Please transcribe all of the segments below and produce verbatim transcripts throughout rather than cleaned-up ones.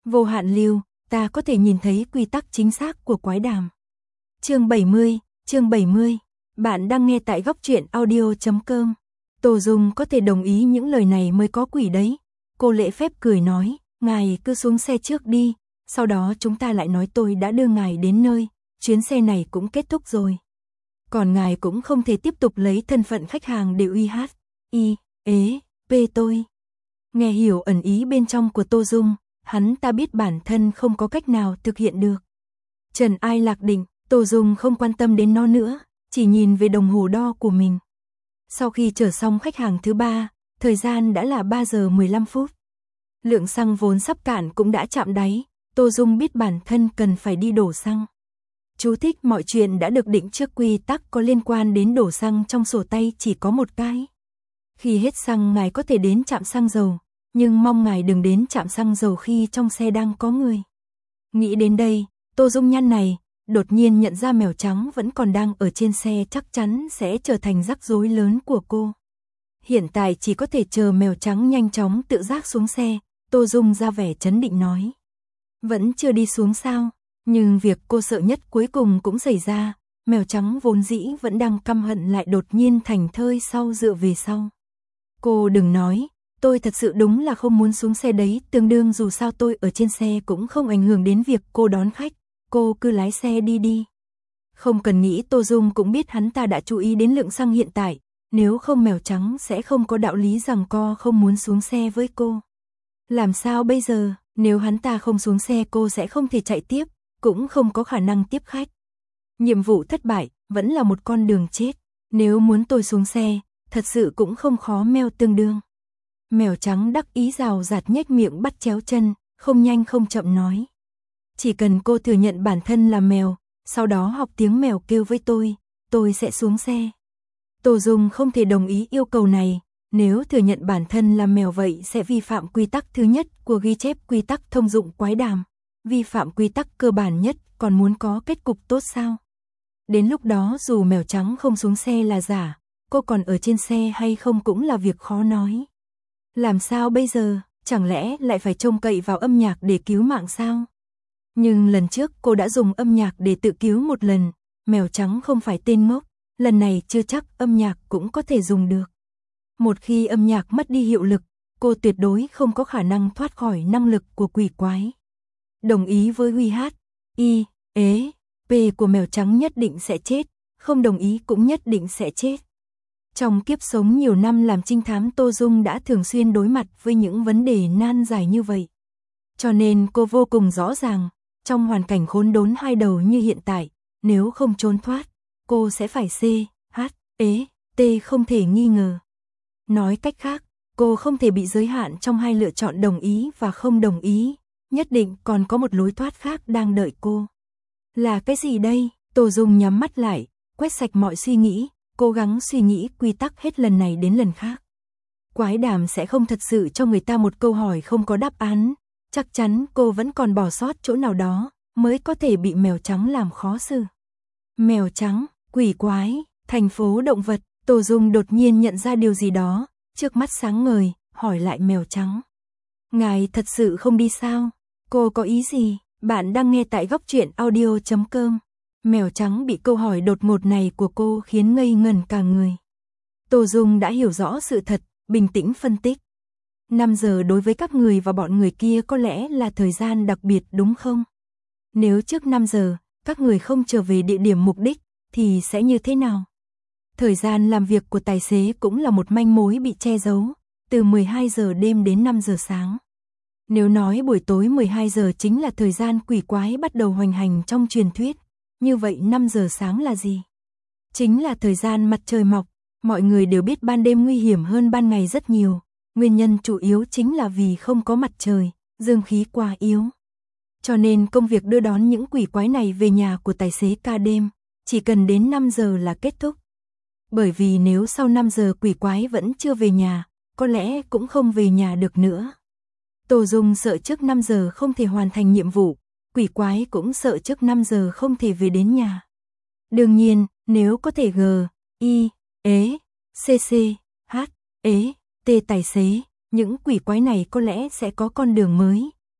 Vô hạn lưu, ta có thể nhìn thấy quy tắc chính xác của quái đàm. Chương bảy mươi, chương bảy mươi. Bạn đang nghe tại góc truyện audio chấm com. Tô Dung có thể đồng ý những lời này mới có quỷ đấy. Cô lễ phép cười nói, ngài cứ xuống xe trước đi, sau đó chúng ta lại nói tôi đã đưa ngài đến nơi, chuyến xe này cũng kết thúc rồi. Còn ngài cũng không thể tiếp tục lấy thân phận khách hàng để uy hát, y, ế, p tôi. Nghe hiểu ẩn ý bên trong của Tô Dung, hắn ta biết bản thân không có cách nào thực hiện được. Trần ai lạc định, Tô Dung không quan tâm đến nó nữa, chỉ nhìn về đồng hồ đo của mình. Sau khi chở xong khách hàng thứ ba, thời gian đã là ba giờ mười lăm phút. Lượng xăng vốn sắp cạn cũng đã chạm đáy, Tô Dung biết bản thân cần phải đi đổ xăng. Chú thích mọi chuyện đã được định trước, quy tắc có liên quan đến đổ xăng trong sổ tay chỉ có một cái. Khi hết xăng ngài có thể đến trạm xăng dầu, nhưng mong ngài đừng đến trạm xăng dầu khi trong xe đang có người. Nghĩ đến đây, Tô Dung nhăn này, đột nhiên nhận ra mèo trắng vẫn còn đang ở trên xe, chắc chắn sẽ trở thành rắc rối lớn của cô. Hiện tại chỉ có thể chờ mèo trắng nhanh chóng tự giác xuống xe, Tô Dung ra vẻ trấn định nói. Vẫn chưa đi xuống sao? Nhưng việc cô sợ nhất cuối cùng cũng xảy ra, mèo trắng vốn dĩ vẫn đang căm hận lại đột nhiên thành thơi sau dựa về sau. Cô đừng nói, tôi thật sự đúng là không muốn xuống xe đấy, tương đương dù sao tôi ở trên xe cũng không ảnh hưởng đến việc cô đón khách, cô cứ lái xe đi đi. Không cần nghĩ, Tô Dung cũng biết hắn ta đã chú ý đến lượng xăng hiện tại, nếu không mèo trắng sẽ không có đạo lý rằng co không muốn xuống xe với cô. Làm sao bây giờ, nếu hắn ta không xuống xe cô sẽ không thể chạy tiếp, cũng không có khả năng tiếp khách. Nhiệm vụ thất bại, vẫn là một con đường chết, nếu muốn tôi xuống xe, thật sự cũng không khó, mèo tương đương. Mèo trắng đắc ý rào rạt nhếch miệng bắt chéo chân, không nhanh không chậm nói. Chỉ cần cô thừa nhận bản thân là mèo, sau đó học tiếng mèo kêu với tôi, tôi sẽ xuống xe. Tô Dung không thể đồng ý yêu cầu này, nếu thừa nhận bản thân là mèo vậy sẽ vi phạm quy tắc thứ nhất của ghi chép quy tắc thông dụng quái đàm, vi phạm quy tắc cơ bản nhất, còn muốn có kết cục tốt sao? Đến lúc đó dù mèo trắng không xuống xe là giả, cô còn ở trên xe hay không cũng là việc khó nói. Làm sao bây giờ, chẳng lẽ lại phải trông cậy vào âm nhạc để cứu mạng sao? Nhưng lần trước cô đã dùng âm nhạc để tự cứu một lần, mèo trắng không phải tên ngốc, lần này chưa chắc âm nhạc cũng có thể dùng được. Một khi âm nhạc mất đi hiệu lực, cô tuyệt đối không có khả năng thoát khỏi năng lực của quỷ quái. Đồng ý với huy hát, y, ế, p của mèo trắng nhất định sẽ chết, không đồng ý cũng nhất định sẽ chết. Trong kiếp sống nhiều năm làm trinh thám, Tô Dung đã thường xuyên đối mặt với những vấn đề nan giải như vậy. Cho nên cô vô cùng rõ ràng, trong hoàn cảnh khốn đốn hai đầu như hiện tại, nếu không trốn thoát, cô sẽ phải C, H, ế, T không thể nghi ngờ. Nói cách khác, cô không thể bị giới hạn trong hai lựa chọn đồng ý và không đồng ý, nhất định còn có một lối thoát khác đang đợi cô. Là cái gì đây? Tô Dung nhắm mắt lại, quét sạch mọi suy nghĩ, cố gắng suy nghĩ quy tắc hết lần này đến lần khác. Quái đàm sẽ không thật sự cho người ta một câu hỏi không có đáp án, chắc chắn cô vẫn còn bỏ sót chỗ nào đó, mới có thể bị mèo trắng làm khó xử. Mèo trắng, quỷ quái, thành phố động vật, Tô Dung đột nhiên nhận ra điều gì đó, trước mắt sáng ngời, hỏi lại mèo trắng. Ngài thật sự không đi sao? Cô có ý gì? Bạn đang nghe tại góc truyện audio chấm com. Mèo trắng bị câu hỏi đột ngột này của cô khiến ngây ngẩn cả người. Tô Dung đã hiểu rõ sự thật, bình tĩnh phân tích. năm giờ đối với các người và bọn người kia có lẽ là thời gian đặc biệt đúng không? Nếu trước năm giờ, các người không trở về địa điểm mục đích, thì sẽ như thế nào? Thời gian làm việc của tài xế cũng là một manh mối bị che giấu, từ mười hai giờ đêm đến năm giờ sáng. Nếu nói buổi tối mười hai giờ chính là thời gian quỷ quái bắt đầu hoành hành trong truyền thuyết, như vậy năm giờ sáng là gì? Chính là thời gian mặt trời mọc, mọi người đều biết ban đêm nguy hiểm hơn ban ngày rất nhiều, nguyên nhân chủ yếu chính là vì không có mặt trời, dương khí quá yếu. Cho nên công việc đưa đón những quỷ quái này về nhà của tài xế ca đêm, chỉ cần đến năm giờ là kết thúc. Bởi vì nếu sau năm giờ quỷ quái vẫn chưa về nhà, có lẽ cũng không về nhà được nữa. Tô Dung sợ trước năm giờ không thể hoàn thành nhiệm vụ, quỷ quái cũng sợ trước năm giờ không thể về đến nhà. Đương nhiên, nếu có thể G, I, ế, C C, H, ế, T tài xế, những quỷ quái này có lẽ sẽ có con đường mới,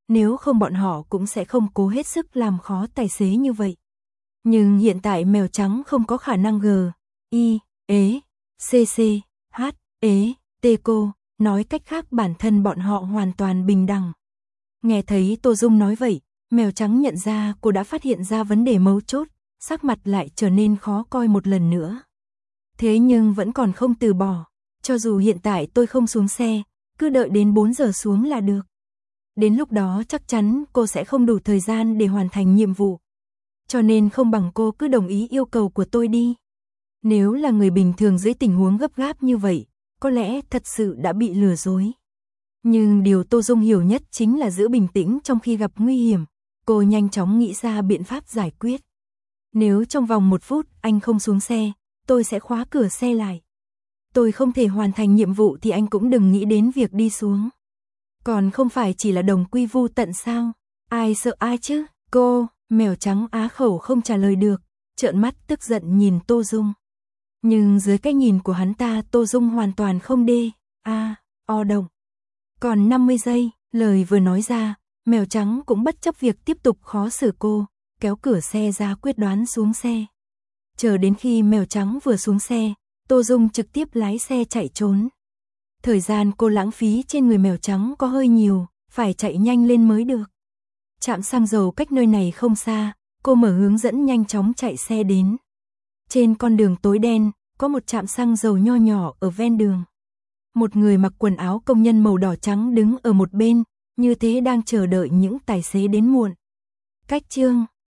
nếu không bọn họ cũng sẽ không cố hết sức làm khó tài xế như vậy. Nhưng hiện tại mèo trắng không có khả năng G, I, ế, C C, H, ế, T cô, nói cách khác bản thân bọn họ hoàn toàn bình đẳng. Nghe thấy Tô Dung nói vậy, mèo trắng nhận ra cô đã phát hiện ra vấn đề mấu chốt, sắc mặt lại trở nên khó coi một lần nữa. Thế nhưng vẫn còn không từ bỏ, cho dù hiện tại tôi không xuống xe, cứ đợi đến bốn giờ xuống là được. Đến lúc đó chắc chắn cô sẽ không đủ thời gian để hoàn thành nhiệm vụ. Cho nên không bằng cô cứ đồng ý yêu cầu của tôi đi. Nếu là người bình thường dưới tình huống gấp gáp như vậy, có lẽ thật sự đã bị lừa dối. Nhưng điều Tô Dung hiểu nhất chính là giữ bình tĩnh trong khi gặp nguy hiểm. Cô nhanh chóng nghĩ ra biện pháp giải quyết. Nếu trong vòng một phút anh không xuống xe, tôi sẽ khóa cửa xe lại. Tôi không thể hoàn thành nhiệm vụ thì anh cũng đừng nghĩ đến việc đi xuống. Còn không phải chỉ là đồng quy vu tận sao? Ai sợ ai chứ? Cô, mèo trắng á khẩu không trả lời được, trợn mắt tức giận nhìn Tô Dung. Nhưng dưới cái nhìn của hắn ta, Tô Dung hoàn toàn không đê, a, o động. Còn năm mươi giây, lời vừa nói ra, mèo trắng cũng bất chấp việc tiếp tục khó xử cô, kéo cửa xe ra quyết đoán xuống xe. Chờ đến khi mèo trắng vừa xuống xe, Tô Dung trực tiếp lái xe chạy trốn. Thời gian cô lãng phí trên người mèo trắng có hơi nhiều, phải chạy nhanh lên mới được. Trạm xăng dầu cách nơi này không xa, cô mở hướng dẫn nhanh chóng chạy xe đến. Trên con đường tối đen, có một trạm xăng dầu nho nhỏ ở ven đường. Một người mặc quần áo công nhân màu đỏ trắng đứng ở một bên, như thế đang chờ đợi những tài xế đến muộn. Cách chương